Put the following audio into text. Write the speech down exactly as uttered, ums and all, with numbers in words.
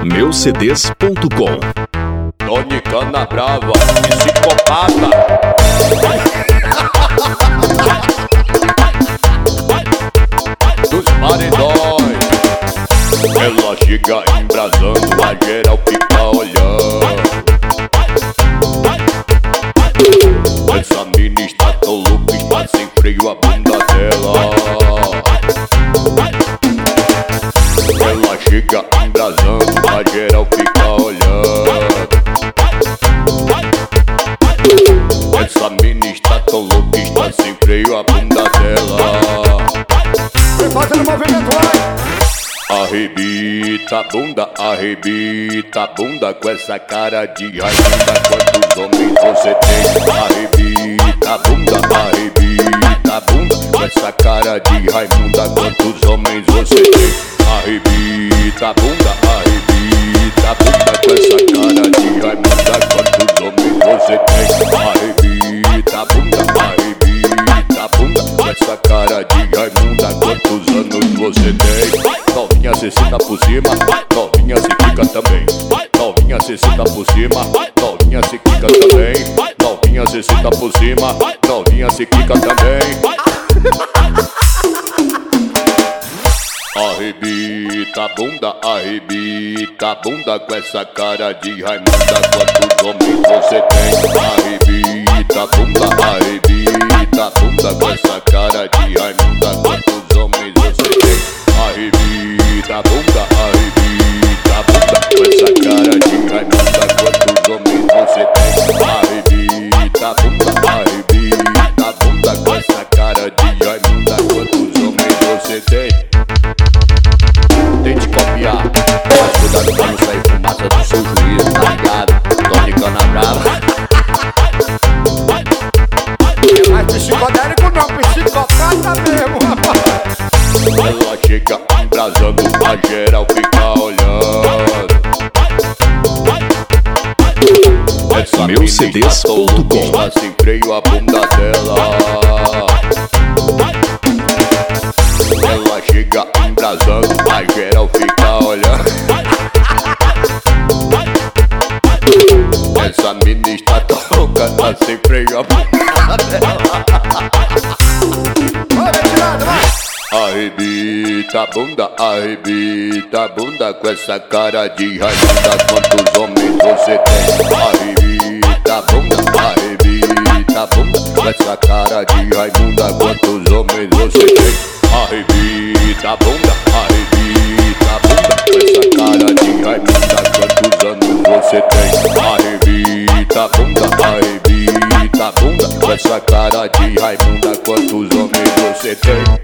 meu c d s ponto com. Tony Canabrava, psicopata. Dos paredões. Ela chega embrasando, a geral fica olhando. Essa mina está tão louca, está sem freio a bunda dela. Ela chega embrasando, a geral fica olhando. Essa mina está tão louca, está sem freio a bunda dela. Vem fazendo movimento aí. Arrebita a bunda, arrebita a bunda com essa cara de rainha. Quantos homens você tem? Arrebita a bunda, arrebita a bunda com essa cara de Raimunda. Quantos homens você tem? Arrebita a bunda, arrebita a bunda com essa cara de Raimunda. Quantos homens você tem? Arrebita a bunda, arrebita a bunda com essa cara de Raimunda. Quantos anos você tem? Novinha cê senta por cima, novinha se quica também. Novinha cê senta por cima, novinha se quica também. Novinha cê senta por cima, novinha se quica também. Arrebita a bunda, arrebita a bunda com essa cara de Raimunda. Quantos homens você tem? Arrebita a bunda, arrebita a bunda com essa cara de Raimunda. Quantos homens você tem? Arrebita a bunda, arrebita a bunda com essa cara de Raimunda. Quantos homens você tem? Arrebita a bunda, arrebita a bunda com essa cara de Raimunda. Quantos homens você tem? Tente copiar, mas cuidado pra não sair fumaça do seu juízo, tá ligado? Tony Canabrava. É mais psicodélico não, psicopata mesmo, rapaz. Ela chega embrasando, a geral fica olhando. Essa meu c d s ponto com. está sem freio a bunda dela. Ela chega embrasando, a geral fica olhando. Essa mina está tão louca, tá sem freio a bunda dela. Arrebita a bunda, arrebita a bunda com essa cara de Raimunda. Quantos homens você tem? Arrebita a bunda, arrebita a bunda com essa cara de Raimunda. Quantos homens você tem? Arrebita a bunda, arrebita a bunda com essa cara de Raimunda. Quantos anos você tem? Arrebita a bunda, arrebita a bunda com essa cara de Raimunda. Quantos homens você tem?